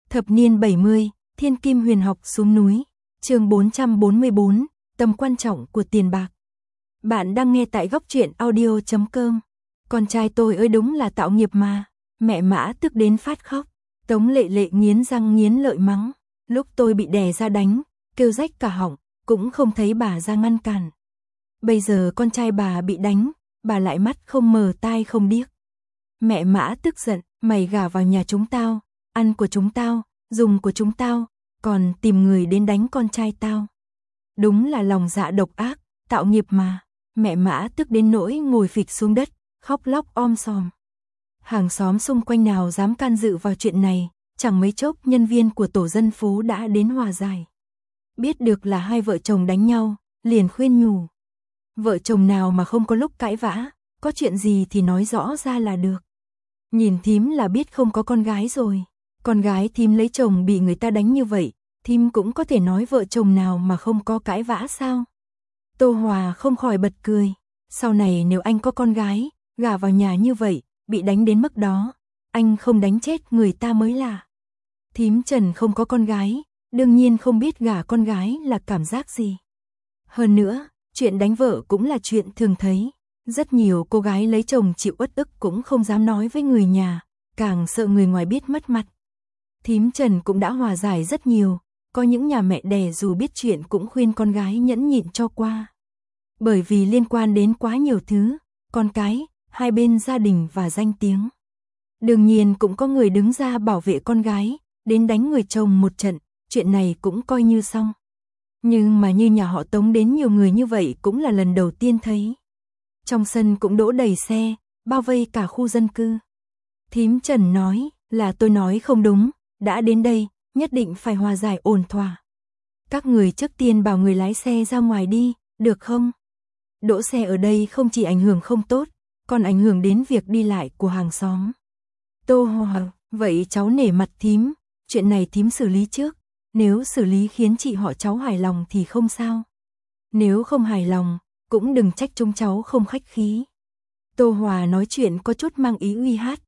Thập niên 70, Thiên Kim Huyền Học xuống núi. Chương 444, tầm quan trọng của tiền bạc. Bạn đang nghe tại góc truyện audio.com. Con trai tôi ơi đúng là tạo nghiệp mà. Mẹ Mã tức đến phát khóc. Tống Lệ Lệ nghiến răng nghiến lợi mắng. Lúc tôi bị đè ra đánh, kêu rách cả họng, cũng không thấy bà ra ngăn cản. Bây giờ con trai bà bị đánh, bà lại mắt không mờ tai không điếc. Mẹ Mã tức giận, mày gả vào nhà chúng tao, ăn của chúng tao, dùng của chúng tao, còn tìm người đến đánh con trai tao. Đúng là lòng dạ độc ác, tạo nghiệp mà. Mẹ Mã tức đến nỗi ngồi phịch xuống đất, khóc lóc om sòm. Hàng xóm xung quanh nào dám can dự vào chuyện này, chẳng mấy chốc nhân viên của tổ dân phố đã đến hòa giải. Biết được là hai vợ chồng đánh nhau, liền khuyên nhủ. Vợ chồng nào mà không có lúc cãi vã, có chuyện gì thì nói rõ ra là được. Nhìn thím là biết không có con gái rồi. Con gái thím lấy chồng bị người ta đánh như vậy, thím cũng có thể nói vợ chồng nào mà không có cãi vã sao? Tô Hòa không khỏi bật cười. Sau này nếu anh có con gái, gả vào nhà như vậy, bị đánh đến mức đó, anh không đánh chết người ta mới lạ. Thím Trần không có con gái, đương nhiên không biết gả con gái là cảm giác gì. Hơn nữa, chuyện đánh vợ cũng là chuyện thường thấy. Rất nhiều cô gái lấy chồng chịu uất ức cũng không dám nói với người nhà, càng sợ người ngoài biết mất mặt. Thím Trần cũng đã hòa giải rất nhiều, có những nhà mẹ đẻ dù biết chuyện cũng khuyên con gái nhẫn nhịn cho qua. Bởi vì liên quan đến quá nhiều thứ, con cái, hai bên gia đình và danh tiếng. Đương nhiên cũng có người đứng ra bảo vệ con gái, đến đánh người chồng một trận, chuyện này cũng coi như xong. Nhưng mà như nhà họ Tống đến nhiều người như vậy cũng là lần đầu tiên thấy. Trong sân cũng đỗ đầy xe, bao vây cả khu dân cư. Thím Trần nói, là tôi nói không đúng, đã đến đây, nhất định phải hòa giải ổn thỏa. Các người trước tiên bảo người lái xe ra ngoài đi, được không? Đỗ xe ở đây không chỉ ảnh hưởng không tốt, còn ảnh hưởng đến việc đi lại của hàng xóm. Tô Hòa, vậy cháu nể mặt thím, chuyện này thím xử lý trước, nếu xử lý khiến chị họ cháu hài lòng thì không sao. Nếu không hài lòng, cũng đừng trách chúng cháu không khách khí. Tô Hòa nói chuyện có chút mang ý uy hát,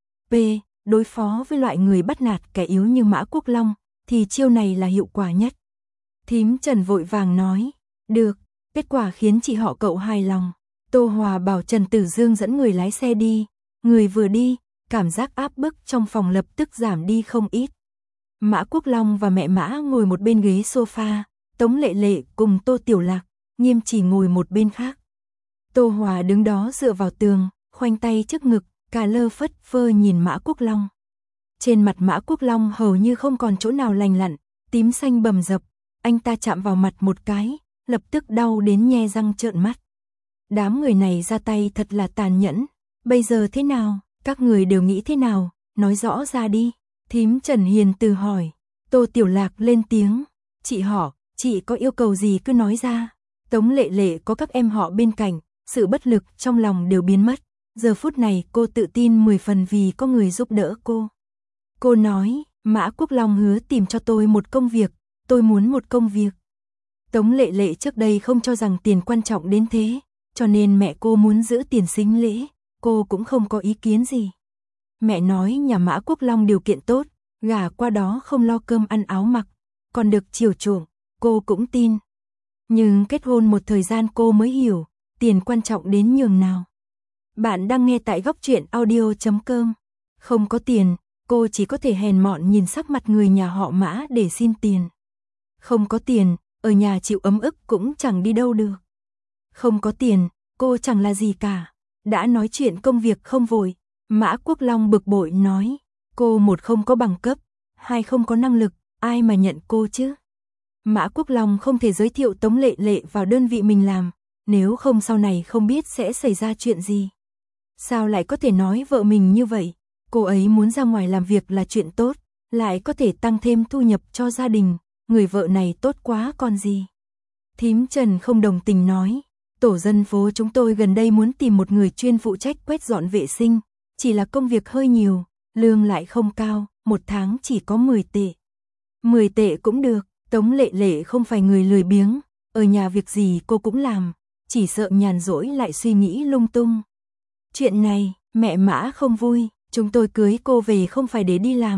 đối phó với loại người bắt nạt kẻ yếu như Mã Quốc Long, thì chiêu này là hiệu quả nhất. Thím Trần vội vàng nói, được, kết quả khiến chị họ cậu hài lòng. Tô Hòa bảo Trần Tử Dương dẫn người lái xe đi, người vừa đi, cảm giác áp bức trong phòng lập tức giảm đi không ít. Mã Quốc Long và mẹ Mã ngồi một bên ghế sofa, Tống Lệ Lệ cùng Tô Tiểu Lạc, Nghiêm Chỉ ngồi một bên khác. Tô Hòa đứng đó dựa vào tường, khoanh tay trước ngực, cả lơ phất phơ nhìn Mã Quốc Long. Trên mặt Mã Quốc Long hầu như không còn chỗ nào lành lặn, tím xanh bầm dập, anh ta chạm vào mặt một cái, lập tức đau đến nhe răng trợn mắt. Đám người này ra tay thật là tàn nhẫn, bây giờ thế nào, các người đều nghĩ thế nào, nói rõ ra đi. Thím Trần hiền từ hỏi. Tô Tiểu Lạc lên tiếng, chị họ, chị có yêu cầu gì cứ nói ra. Tống Lệ Lệ có các em họ bên cạnh, sự bất lực trong lòng đều biến mất. Giờ phút này cô tự tin 10 phần vì có người giúp đỡ cô. Cô nói, Mã Quốc Long hứa tìm cho tôi một công việc, tôi muốn một công việc. Tống Lệ Lệ trước đây không cho rằng tiền quan trọng đến thế, cho nên mẹ cô muốn giữ tiền sính lễ, cô cũng không có ý kiến gì. Mẹ nói nhà Mã Quốc Long điều kiện tốt, gả qua đó không lo cơm ăn áo mặc, còn được chiều chuộng, cô cũng tin. Nhưng kết hôn một thời gian cô mới hiểu, tiền quan trọng đến nhường nào. Bạn đang nghe tại góc truyện audio.com. Không có tiền, cô chỉ có thể hèn mọn nhìn sắc mặt người nhà họ Mã để xin tiền. Không có tiền, ở nhà chịu ấm ức cũng chẳng đi đâu được. Không có tiền, cô chẳng là gì cả. Đã nói chuyện công việc không vội, Mã Quốc Long bực bội nói, cô một không có bằng cấp, hai không có năng lực, ai mà nhận cô chứ? Mã Quốc Long không thể giới thiệu Tống Lệ Lệ vào đơn vị mình làm, nếu không sau này không biết sẽ xảy ra chuyện gì. Sao lại có thể nói vợ mình như vậy? Cô ấy muốn ra ngoài làm việc là chuyện tốt, lại có thể tăng thêm thu nhập cho gia đình, người vợ này tốt quá còn gì. Thím Trần không đồng tình nói, tổ dân phố chúng tôi gần đây muốn tìm một người chuyên phụ trách quét dọn vệ sinh, chỉ là công việc hơi nhiều, lương lại không cao, một tháng chỉ có 10 tệ. 10 tệ cũng được, Tống Lệ Lệ không phải người lười biếng, ở nhà việc gì cô cũng làm, chỉ sợ nhàn rỗi lại suy nghĩ lung tung. Chuyện này, mẹ Mã không vui, chúng tôi cưới cô về không phải để đi làm,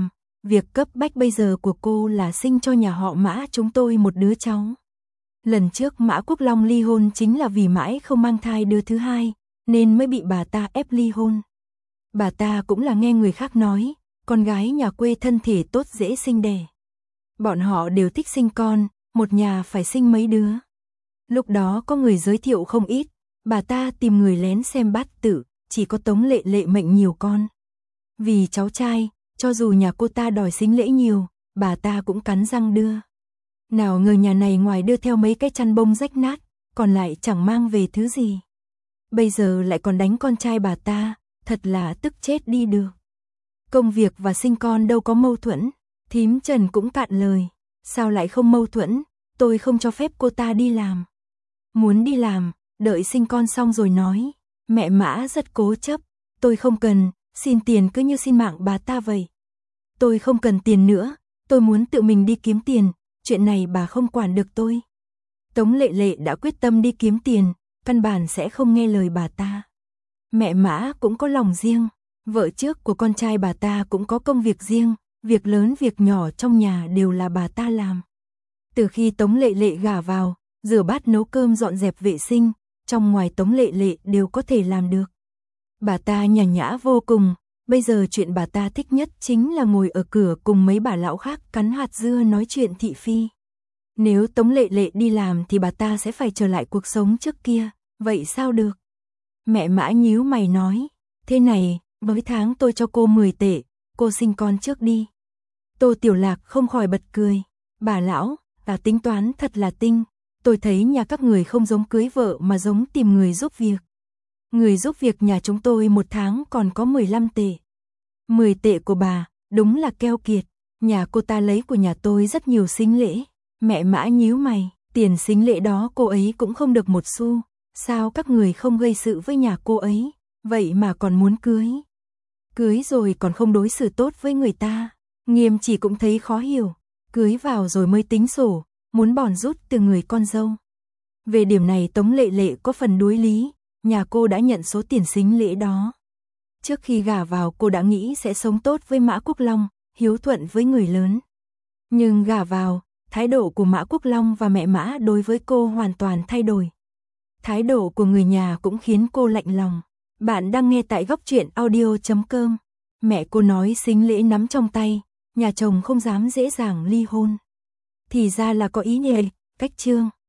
Việc cấp bách bây giờ của cô là sinh cho nhà họ Mã chúng tôi một đứa cháu. Lần trước Mã Quốc Long ly hôn chính là vì mãi không mang thai đứa thứ hai, nên mới bị bà ta ép ly hôn. Bà ta cũng là nghe người khác nói, con gái nhà quê thân thể tốt dễ sinh đẻ. Bọn họ đều thích sinh con, một nhà phải sinh mấy đứa. Lúc đó có người giới thiệu không ít, bà ta tìm người lén xem bát tự, chỉ có Tống Lệ Lệ mệnh nhiều con. Vì cháu trai, cho dù nhà cô ta đòi sính lễ nhiều, bà ta cũng cắn răng đưa. Nào ngờ nhà này ngoài đưa theo mấy cái chăn bông rách nát, còn lại chẳng mang về thứ gì. Bây giờ lại còn đánh con trai bà ta, thật là tức chết đi được. Công việc và sinh con đâu có mâu thuẫn, thím Trần cũng cạn lời. Sao lại không mâu thuẫn, tôi không cho phép cô ta đi làm. Muốn đi làm, đợi sinh con xong rồi nói. Mẹ Mã rất cố chấp, tôi không cần, xin tiền cứ như xin mạng bà ta vậy. Tôi không cần tiền nữa, tôi muốn tự mình đi kiếm tiền, chuyện này bà không quản được tôi. Tống Lệ Lệ đã quyết tâm đi kiếm tiền, căn bản sẽ không nghe lời bà ta. Mẹ Mã cũng có lòng riêng, vợ trước của con trai bà ta cũng có công việc riêng, việc lớn việc nhỏ trong nhà đều là bà ta làm. Từ khi Tống Lệ Lệ gả vào, rửa bát nấu cơm dọn dẹp vệ sinh, trong ngoài Tống Lệ Lệ đều có thể làm được. Bà ta nhàn nhã vô cùng, bây giờ chuyện bà ta thích nhất chính là ngồi ở cửa cùng mấy bà lão khác cắn hạt dưa nói chuyện thị phi. Nếu Tống Lệ Lệ đi làm thì bà ta sẽ phải trở lại cuộc sống trước kia, vậy sao được? Mẹ Mã nhíu mày nói, thế này, mỗi tháng tôi cho cô 10 tệ, cô sinh con trước đi. Tô Tiểu Lạc không khỏi bật cười, bà lão, bà tính toán thật là tinh, tôi thấy nhà các người không giống cưới vợ mà giống tìm người giúp việc. Người giúp việc nhà chúng tôi một tháng còn có 15 tệ. 10 tệ của bà, đúng là keo kiệt, nhà cô ta lấy của nhà tôi rất nhiều sính lễ. Mẹ Mã nhíu mày, tiền sính lễ đó cô ấy cũng không được một xu, sao các người không gây sự với nhà cô ấy, vậy mà còn muốn cưới. Cưới rồi còn không đối xử tốt với người ta, Nghiêm Chỉ cũng thấy khó hiểu, cưới vào rồi mới tính sổ, muốn bòn rút từ người con dâu. Về điểm này Tống Lệ Lệ có phần đối lý, nhà cô đã nhận số tiền sính lễ đó. Trước khi gả vào cô đã nghĩ sẽ sống tốt với Mã Quốc Long, hiếu thuận với người lớn. Nhưng gả vào, thái độ của Mã Quốc Long và mẹ Mã đối với cô hoàn toàn thay đổi. Thái độ của người nhà cũng khiến cô lạnh lòng. Bạn đang nghe tại góc truyện audio.com. Mẹ cô nói sính lễ nắm trong tay, nhà chồng không dám dễ dàng ly hôn. Thì ra là có ý nhệ, cách chương.